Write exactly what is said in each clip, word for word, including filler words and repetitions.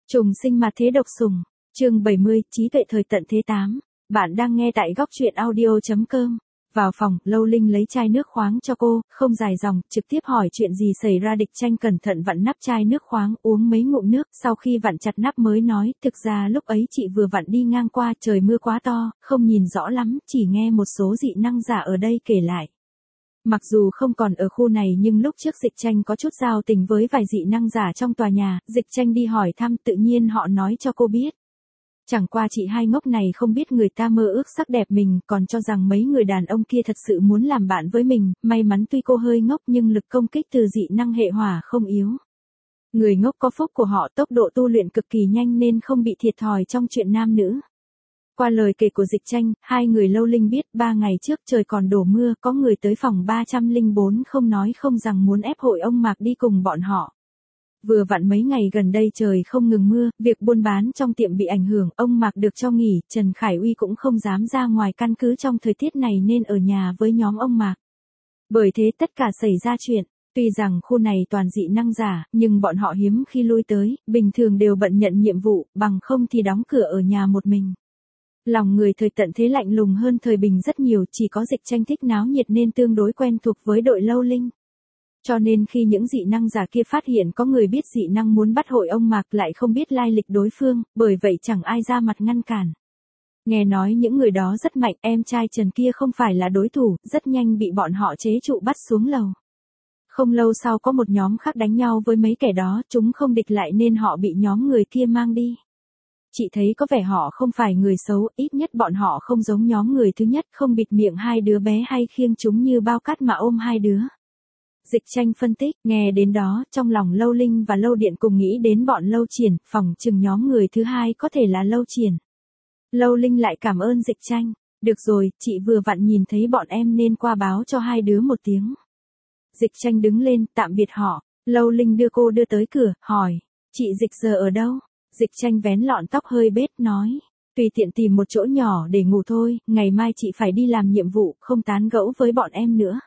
Trùng sinh mà thế độc sủng. Chương bảy mươi, trí tuệ thời tận thế tám. Bạn đang nghe tại góc truyện audio chấm com. Vào phòng, Lâu Linh lấy chai nước khoáng cho cô, không dài dòng, trực tiếp hỏi chuyện gì xảy ra. Địch Tranh cẩn thận vặn nắp chai nước khoáng, uống mấy ngụm nước, sau khi vặn chặt nắp mới nói, thực ra lúc ấy chị vừa vặn đi ngang qua, trời mưa quá to, không nhìn rõ lắm, chỉ nghe một số dị năng giả ở đây kể lại. Mặc dù không còn ở khu này nhưng lúc trước Dịch Tranh có chút giao tình với vài dị năng giả trong tòa nhà, Dịch Tranh đi hỏi thăm tự nhiên họ nói cho cô biết. Chẳng qua chị hai ngốc này không biết người ta mơ ước sắc đẹp mình, còn cho rằng mấy người đàn ông kia thật sự muốn làm bạn với mình, may mắn tuy cô hơi ngốc nhưng lực công kích từ dị năng hệ hỏa không yếu. Người ngốc có phúc của họ, tốc độ tu luyện cực kỳ nhanh nên không bị thiệt thòi trong chuyện nam nữ. Qua lời kể của Dịch Tranh, hai người Lâu Linh biết ba ngày trước trời còn đổ mưa, có người tới phòng ba trăm lẻ bốn không nói không rằng muốn ép hội ông Mạc đi cùng bọn họ. Vừa vặn mấy ngày gần đây trời không ngừng mưa, việc buôn bán trong tiệm bị ảnh hưởng, ông Mạc được cho nghỉ, Trần Khải Uy cũng không dám ra ngoài căn cứ trong thời tiết này nên ở nhà với nhóm ông Mạc. Bởi thế tất cả xảy ra chuyện, tuy rằng khu này toàn dị năng giả, nhưng bọn họ hiếm khi lui tới, bình thường đều bận nhận nhiệm vụ, bằng không thì đóng cửa ở nhà một mình. Lòng người thời tận thế lạnh lùng hơn thời bình rất nhiều, chỉ có Dịch Tranh thích náo nhiệt nên tương đối quen thuộc với đội Lâu Linh. Cho nên khi những dị năng giả kia phát hiện có người biết dị năng muốn bắt hội ông Mạc lại không biết lai lịch đối phương, bởi vậy chẳng ai ra mặt ngăn cản. Nghe nói những người đó rất mạnh, em trai Trần kia không phải là đối thủ, rất nhanh bị bọn họ chế trụ bắt xuống lầu. Không lâu sau có một nhóm khác đánh nhau với mấy kẻ đó, chúng không địch lại nên họ bị nhóm người kia mang đi. Chị thấy có vẻ họ không phải người xấu, ít nhất bọn họ không giống nhóm người thứ nhất, không bịt miệng hai đứa bé hay khiêng chúng như bao cát mà ôm hai đứa. Dịch Tranh phân tích, nghe đến đó, trong lòng Lâu Linh và Lâu Điện cùng nghĩ đến bọn Lâu Triển, phỏng chừng nhóm người thứ hai có thể là Lâu Triển. Lâu Linh lại cảm ơn Dịch Tranh, được rồi, chị vừa vặn nhìn thấy bọn em nên qua báo cho hai đứa một tiếng. Dịch Tranh đứng lên, tạm biệt họ, Lâu Linh đưa cô đưa tới cửa, hỏi, chị Dịch giờ ở đâu? Dịch Tranh vén lọn tóc hơi bết, nói, tùy tiện tìm một chỗ nhỏ để ngủ thôi, ngày mai chị phải đi làm nhiệm vụ, không tán gẫu với bọn em nữa.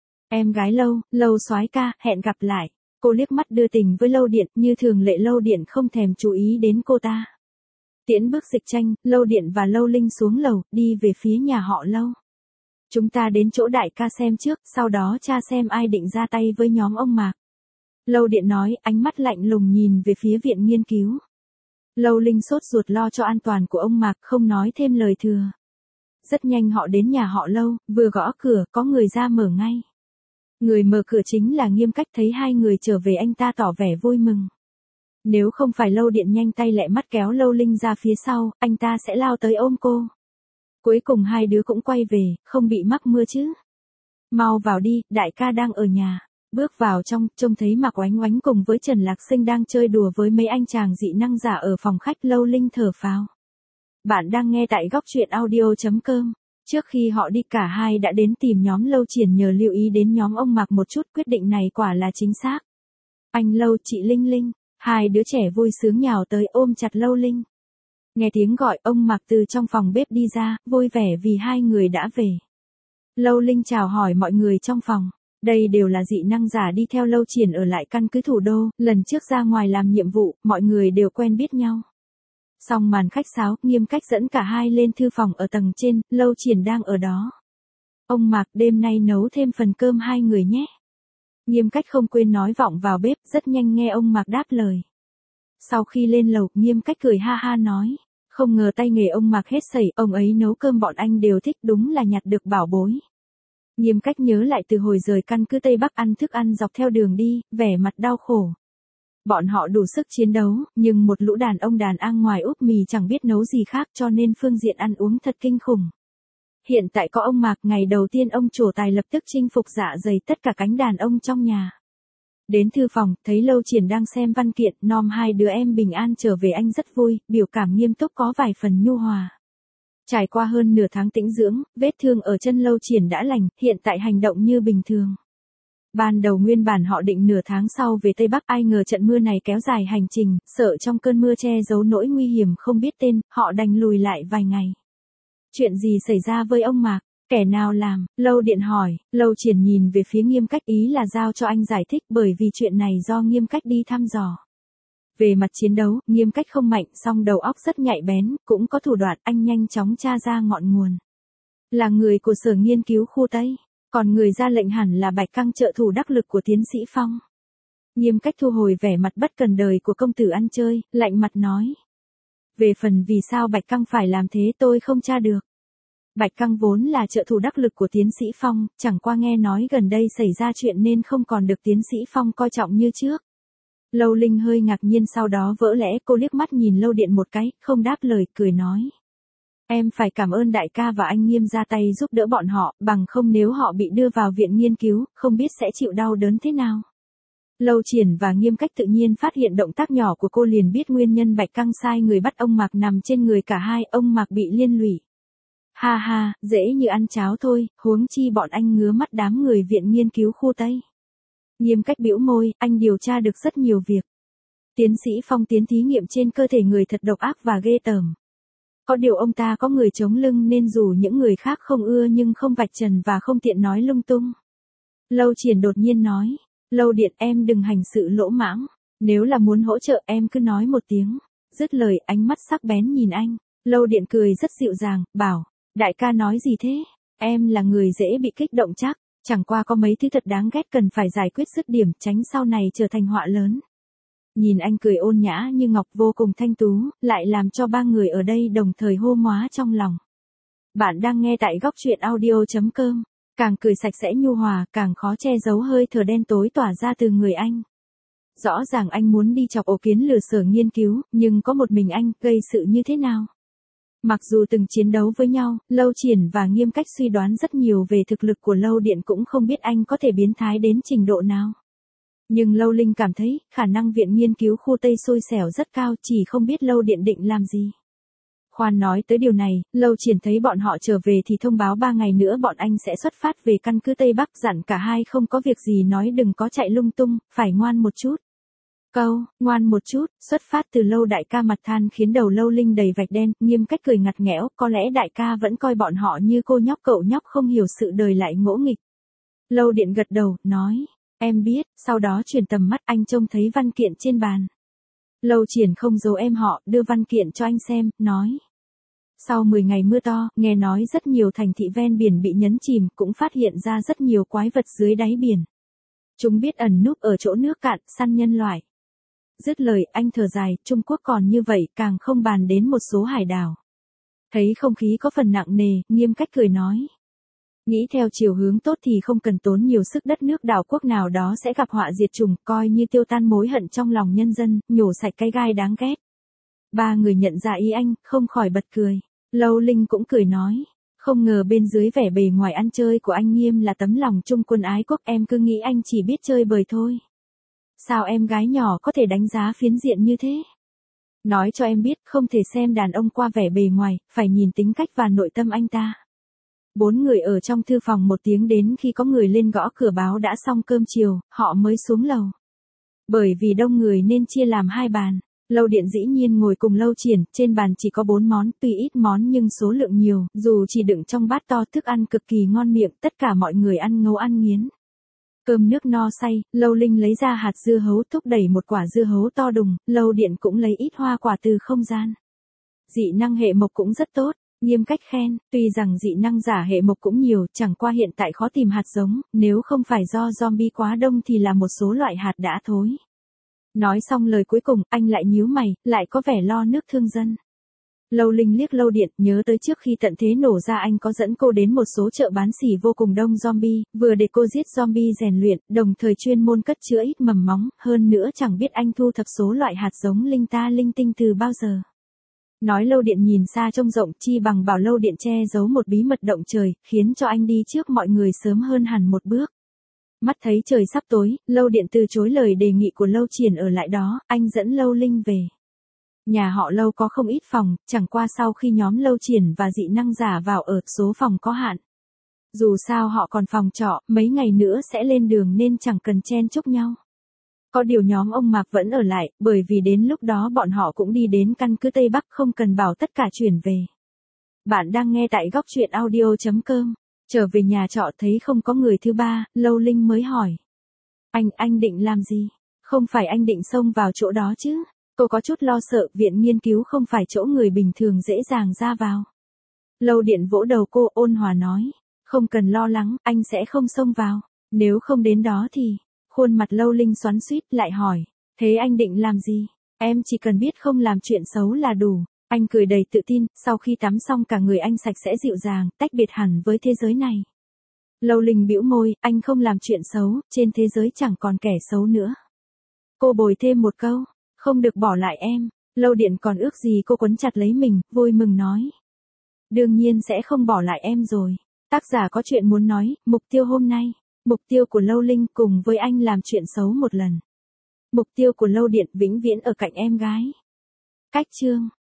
Em gái Lâu, Lâu soái ca, hẹn gặp lại. Cô liếc mắt đưa tình với Lâu Điện, như thường lệ Lâu Điện không thèm chú ý đến cô ta. Tiễn bước Dịch Tranh, Lâu Điện và Lâu Linh xuống lầu, đi về phía nhà họ Lâu. Chúng ta đến chỗ đại ca xem trước, sau đó cha xem ai định ra tay với nhóm ông Mạc. Lâu Điện nói, ánh mắt lạnh lùng nhìn về phía viện nghiên cứu. Lâu Linh sốt ruột lo cho an toàn của ông Mạc, không nói thêm lời thừa. Rất nhanh họ đến nhà họ Lâu, vừa gõ cửa, có người ra mở ngay. Người mở cửa chính là Nghiêm Cách, thấy hai người trở về anh ta tỏ vẻ vui mừng. Nếu không phải Lâu Điện nhanh tay lẹ mắt kéo Lâu Linh ra phía sau, anh ta sẽ lao tới ôm cô. Cuối cùng hai đứa cũng quay về, không bị mắc mưa chứ. Mau vào đi, đại ca đang ở nhà. Bước vào trong, trông thấy Mạc Oánh Oánh cùng với Trần Lạc Sinh đang chơi đùa với mấy anh chàng dị năng giả ở phòng khách. Lâu Linh thở phào. Bạn đang nghe tại góc truyện audio chấm com. Trước khi họ đi cả hai đã đến tìm nhóm Lâu Triển nhờ lưu ý đến nhóm ông Mạc một chút, quyết định này quả là chính xác. Anh Lâu, chị Linh Linh, hai đứa trẻ vui sướng nhào tới ôm chặt Lâu Linh. Nghe tiếng gọi, ông Mạc từ trong phòng bếp đi ra, vui vẻ vì hai người đã về. Lâu Linh chào hỏi mọi người trong phòng. Đây đều là dị năng giả đi theo Lâu Triển ở lại căn cứ thủ đô, lần trước ra ngoài làm nhiệm vụ, mọi người đều quen biết nhau. Xong màn khách sáo, Nghiêm Cách dẫn cả hai lên thư phòng ở tầng trên, Lâu Triển đang ở đó. Ông Mạc, đêm nay nấu thêm phần cơm hai người nhé. Nghiêm Cách không quên nói vọng vào bếp, rất nhanh nghe ông Mạc đáp lời. Sau khi lên lầu, Nghiêm Cách cười ha ha nói, không ngờ tay nghề ông Mạc hết sẩy, ông ấy nấu cơm bọn anh đều thích, đúng là nhặt được bảo bối. Nghiêm Cách nhớ lại từ hồi rời căn cứ Tây Bắc ăn thức ăn dọc theo đường đi, vẻ mặt đau khổ. Bọn họ đủ sức chiến đấu, nhưng một lũ đàn ông đàn ang ngoài úp mì chẳng biết nấu gì khác cho nên phương diện ăn uống thật kinh khủng. Hiện tại có ông Mạc, ngày đầu tiên ông trổ tài lập tức chinh phục dạ dày tất cả cánh đàn ông trong nhà. Đến thư phòng, thấy Lâu Triển đang xem văn kiện, nom hai đứa em bình an trở về anh rất vui, biểu cảm nghiêm túc có vài phần nhu hòa. Trải qua hơn nửa tháng tĩnh dưỡng, vết thương ở chân Lâu Triển đã lành, hiện tại hành động như bình thường. Ban đầu nguyên bản họ định nửa tháng sau về Tây Bắc, ai ngờ trận mưa này kéo dài hành trình, sợ trong cơn mưa che giấu nỗi nguy hiểm không biết tên, họ đành lùi lại vài ngày. Chuyện gì xảy ra với ông Mạc? Kẻ nào làm? Lâu Điện hỏi. Lâu Triển nhìn về phía Nghiêm Cách, ý là giao cho anh giải thích, bởi vì chuyện này do Nghiêm Cách đi thăm dò. Về mặt chiến đấu, Nghiêm Cách không mạnh, song đầu óc rất nhạy bén, cũng có thủ đoạn, anh nhanh chóng tra ra ngọn nguồn. Là người của sở nghiên cứu khu Tây, còn người ra lệnh hẳn là Bạch Căng, trợ thủ đắc lực của tiến sĩ Phong. Nghiêm Cách thu hồi vẻ mặt bất cần đời của công tử ăn chơi, lạnh mặt nói. Về phần vì sao Bạch Căng phải làm thế tôi không tra được. Bạch Căng vốn là trợ thủ đắc lực của tiến sĩ Phong, chẳng qua nghe nói gần đây xảy ra chuyện nên không còn được tiến sĩ Phong coi trọng như trước. Lâu Linh hơi ngạc nhiên, sau đó vỡ lẽ, cô liếc mắt nhìn Lâu Điện một cái, không đáp lời, cười nói. Em phải cảm ơn đại ca và anh Nghiêm ra tay giúp đỡ bọn họ, bằng không nếu họ bị đưa vào viện nghiên cứu, không biết sẽ chịu đau đớn thế nào. Lâu Triển và Nghiêm Cách tự nhiên phát hiện động tác nhỏ của cô liền biết nguyên nhân Bạch Căng sai người bắt ông Mạc nằm trên người cả hai, ông Mạc bị liên lụy. Ha ha, dễ như ăn cháo thôi, huống chi bọn anh ngứa mắt đám người viện nghiên cứu khu Tây. Nghiêm Cách bĩu môi, anh điều tra được rất nhiều việc. Tiến sĩ Phong tiến thí nghiệm trên cơ thể người thật độc ác và ghê tởm. Có điều ông ta có người chống lưng nên dù những người khác không ưa nhưng không vạch trần và không tiện nói lung tung. Lâu Triển đột nhiên nói, Lâu Điện em đừng hành sự lỗ mãng, nếu là muốn hỗ trợ em cứ nói một tiếng. Dứt lời ánh mắt sắc bén nhìn anh, Lâu Điện cười rất dịu dàng, bảo, đại ca nói gì thế, em là người dễ bị kích động chắc, chẳng qua có mấy thứ thật đáng ghét cần phải giải quyết dứt điểm, tránh sau này trở thành họa lớn. Nhìn anh cười ôn nhã như ngọc vô cùng thanh tú, lại làm cho ba người ở đây đồng thời hô móa trong lòng. Bạn đang nghe tại góc truyện audio chấm com, càng cười sạch sẽ nhu hòa, càng khó che giấu hơi thở đen tối tỏa ra từ người anh. Rõ ràng anh muốn đi chọc ổ kiến lừa sở nghiên cứu, nhưng có một mình anh, gây sự như thế nào? Mặc dù từng chiến đấu với nhau, Lâu Triển và Nghiêm Cách suy đoán rất nhiều về thực lực của Lâu Điện, cũng không biết anh có thể biến thái đến trình độ nào. Nhưng Lâu Linh cảm thấy, khả năng viện nghiên cứu khu Tây xui xẻo rất cao, chỉ không biết Lâu Điện định làm gì. Khoan nói tới điều này, Lâu Triển thấy bọn họ trở về thì thông báo ba ngày nữa bọn anh sẽ xuất phát về căn cứ Tây Bắc, dặn cả hai không có việc gì nói đừng có chạy lung tung, phải ngoan một chút. Câu, ngoan một chút, xuất phát từ Lâu đại ca mặt than khiến đầu Lâu Linh đầy vạch đen, Nghiêm Cách cười ngặt nghẽo, có lẽ đại ca vẫn coi bọn họ như cô nhóc cậu nhóc không hiểu sự đời lại ngỗ nghịch. Lâu Điện gật đầu, nói, em biết, sau đó chuyển tầm mắt anh trông thấy văn kiện trên bàn. Lâu Triển không giấu em họ, đưa văn kiện cho anh xem, nói. Sau mười ngày mưa to, nghe nói rất nhiều thành thị ven biển bị nhấn chìm, cũng phát hiện ra rất nhiều quái vật dưới đáy biển. Chúng biết ẩn núp ở chỗ nước cạn, săn nhân loại. Dứt lời, anh thở dài, Trung Quốc còn như vậy, càng không bàn đến một số hải đảo. Thấy không khí có phần nặng nề, Nghiêm Cách cười nói. Nghĩ theo chiều hướng tốt thì không cần tốn nhiều sức, đất nước đảo quốc nào đó sẽ gặp họa diệt chủng, coi như tiêu tan mối hận trong lòng nhân dân, nhổ sạch cái gai đáng ghét. Ba người nhận ra ý anh, không khỏi bật cười. Lâu Linh cũng cười nói. Không ngờ bên dưới vẻ bề ngoài ăn chơi của anh Nghiêm là tấm lòng trung quân ái quốc, em cứ nghĩ anh chỉ biết chơi bời thôi. Sao em gái nhỏ có thể đánh giá phiến diện như thế? Nói cho em biết, không thể xem đàn ông qua vẻ bề ngoài, phải nhìn tính cách và nội tâm anh ta. Bốn người ở trong thư phòng một tiếng, đến khi có người lên gõ cửa báo đã xong cơm chiều, họ mới xuống lầu. Bởi vì đông người nên chia làm hai bàn. Lâu Điện dĩ nhiên ngồi cùng Lâu Triển, trên bàn chỉ có bốn món, tuy ít món nhưng số lượng nhiều, dù chỉ đựng trong bát to, thức ăn cực kỳ ngon miệng, tất cả mọi người ăn ngấu ăn nghiến. Cơm nước no say, Lâu Linh lấy ra hạt dưa hấu, thúc đẩy một quả dưa hấu to đùng, Lâu Điện cũng lấy ít hoa quả từ không gian. Dị năng hệ mộc cũng rất tốt, Nghiêm Cách khen, tuy rằng dị năng giả hệ mộc cũng nhiều, chẳng qua hiện tại khó tìm hạt giống, nếu không phải do zombie quá đông thì là một số loại hạt đã thối. Nói xong lời cuối cùng, anh lại nhíu mày, lại có vẻ lo nước thương dân. Lâu Linh liếc Lâu Điện, nhớ tới trước khi tận thế nổ ra anh có dẫn cô đến một số chợ bán xỉ vô cùng đông zombie, vừa để cô giết zombie rèn luyện, đồng thời chuyên môn cất chữa ít mầm móng, hơn nữa chẳng biết anh thu thập số loại hạt giống linh ta linh tinh từ bao giờ. Nói Lâu Điện nhìn xa trông rộng, chi bằng bảo Lâu Điện che giấu một bí mật động trời, khiến cho anh đi trước mọi người sớm hơn hẳn một bước. Mắt thấy trời sắp tối, Lâu Điện từ chối lời đề nghị của Lâu Triển ở lại đó, anh dẫn Lâu Linh về. Nhà họ Lâu có không ít phòng, chẳng qua sau khi nhóm Lâu Triển và dị năng giả vào ở, số phòng có hạn. Dù sao họ còn phòng trọ, mấy ngày nữa sẽ lên đường nên chẳng cần chen chúc nhau. Có điều nhóm ông Mạc vẫn ở lại, bởi vì đến lúc đó bọn họ cũng đi đến căn cứ Tây Bắc, không cần bảo tất cả chuyển về. Bạn đang nghe tại góc truyện audio chấm com. Trở về nhà trọ thấy không có người thứ ba, Lâu Linh mới hỏi. Anh, anh định làm gì? Không phải anh định xông vào chỗ đó chứ? Cô có chút lo sợ, viện nghiên cứu không phải chỗ người bình thường dễ dàng ra vào. Lâu Điện vỗ đầu cô, ôn hòa nói. Không cần lo lắng, anh sẽ không xông vào. Nếu không đến đó thì... Khuôn mặt Lâu Linh xoắn xuýt lại hỏi. Thế anh định làm gì? Em chỉ cần biết không làm chuyện xấu là đủ. Anh cười đầy tự tin, sau khi tắm xong cả người anh sạch sẽ dịu dàng, tách biệt hẳn với thế giới này. Lâu Linh bĩu môi, anh không làm chuyện xấu, trên thế giới chẳng còn kẻ xấu nữa. Cô bồi thêm một câu, không được bỏ lại em. Lâu Điện còn ước gì cô quấn chặt lấy mình, vui mừng nói. Đương nhiên sẽ không bỏ lại em rồi. Tác giả có chuyện muốn nói, mục tiêu hôm nay. Mục tiêu của Lâu Linh cùng với anh làm chuyện xấu một lần. Mục tiêu của Lâu Điện vĩnh viễn ở cạnh em gái. Cách chương